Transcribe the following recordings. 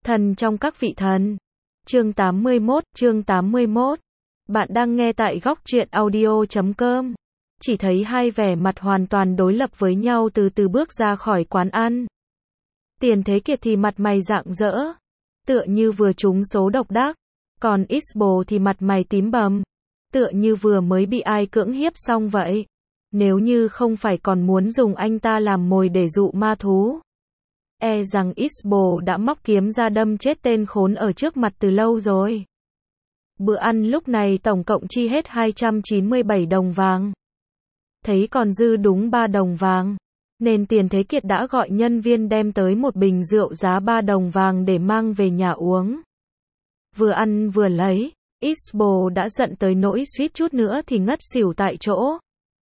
Thần trong các vị thần. Chương 81. Bạn đang nghe tại góc truyện audio.com. Chỉ thấy hai vẻ mặt hoàn toàn đối lập với nhau từ từ bước ra khỏi quán ăn. Tiền Thế Kiệt thì mặt mày rạng rỡ, tựa như vừa trúng số độc đắc, còn X-Bồ thì mặt mày tím bầm, tựa như vừa mới bị ai cưỡng hiếp xong vậy. Nếu như không phải còn muốn dùng anh ta làm mồi để dụ ma thú, e rằng X-Bồ đã móc kiếm ra đâm chết tên khốn ở trước mặt từ lâu rồi. Bữa ăn lúc này tổng cộng chi hết 297 đồng vàng. Thấy còn dư đúng 3 đồng vàng, nên Tiền Thế Kiệt đã gọi nhân viên đem tới một bình rượu giá 3 đồng vàng để mang về nhà uống. Vừa ăn vừa lấy, X-Bồ đã giận tới nỗi suýt chút nữa thì ngất xỉu tại chỗ.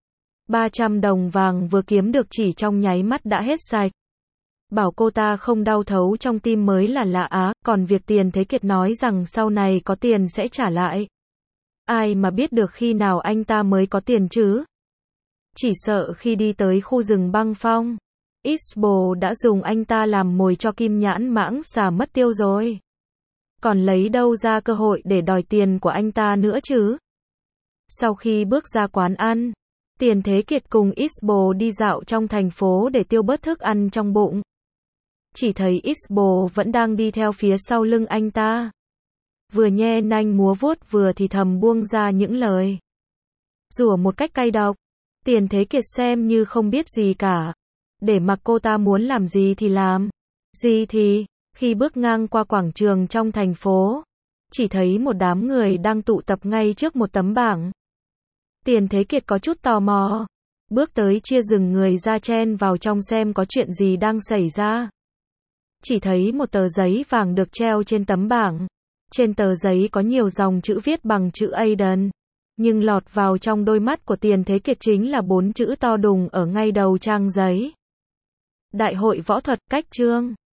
300 đồng vàng vừa kiếm được chỉ trong nháy mắt đã hết sạch. Bảo cô ta không đau thấu trong tim mới là lạ á, còn việc Tiền Thế Kiệt nói rằng sau này có tiền sẽ trả lại. Ai mà biết được khi nào anh ta mới có tiền chứ? Chỉ sợ khi đi tới khu rừng băng phong, X-Bồ đã dùng anh ta làm mồi cho Kim Nhãn Mãng Xà mất tiêu rồi. Còn lấy đâu ra cơ hội để đòi tiền của anh ta nữa chứ? Sau khi bước ra quán ăn, Tiền Thế Kiệt cùng X-Bồ đi dạo trong thành phố để tiêu bớt thức ăn trong bụng. Chỉ thấy X-Bồ vẫn đang đi theo phía sau lưng anh ta. Vừa nhe nanh múa vuốt vừa thì thầm buông ra những lời rủa một cách cay độc. Tiền Thế Kiệt xem như không biết gì cả, để mặc cô ta muốn làm gì thì làm. Gì thì, khi bước ngang qua quảng trường trong thành phố, chỉ thấy một đám người đang tụ tập ngay trước một tấm bảng. Tiền Thế Kiệt có chút tò mò, bước tới chia rừng người ra chen vào trong xem có chuyện gì đang xảy ra. Chỉ thấy một tờ giấy vàng được treo trên tấm bảng. Trên tờ giấy có nhiều dòng chữ viết bằng chữ Aden, nhưng lọt vào trong đôi mắt của Tiền Thế Kiệt chính là 4 chữ to đùng ở ngay đầu trang giấy. Đại hội võ thuật, cách chương.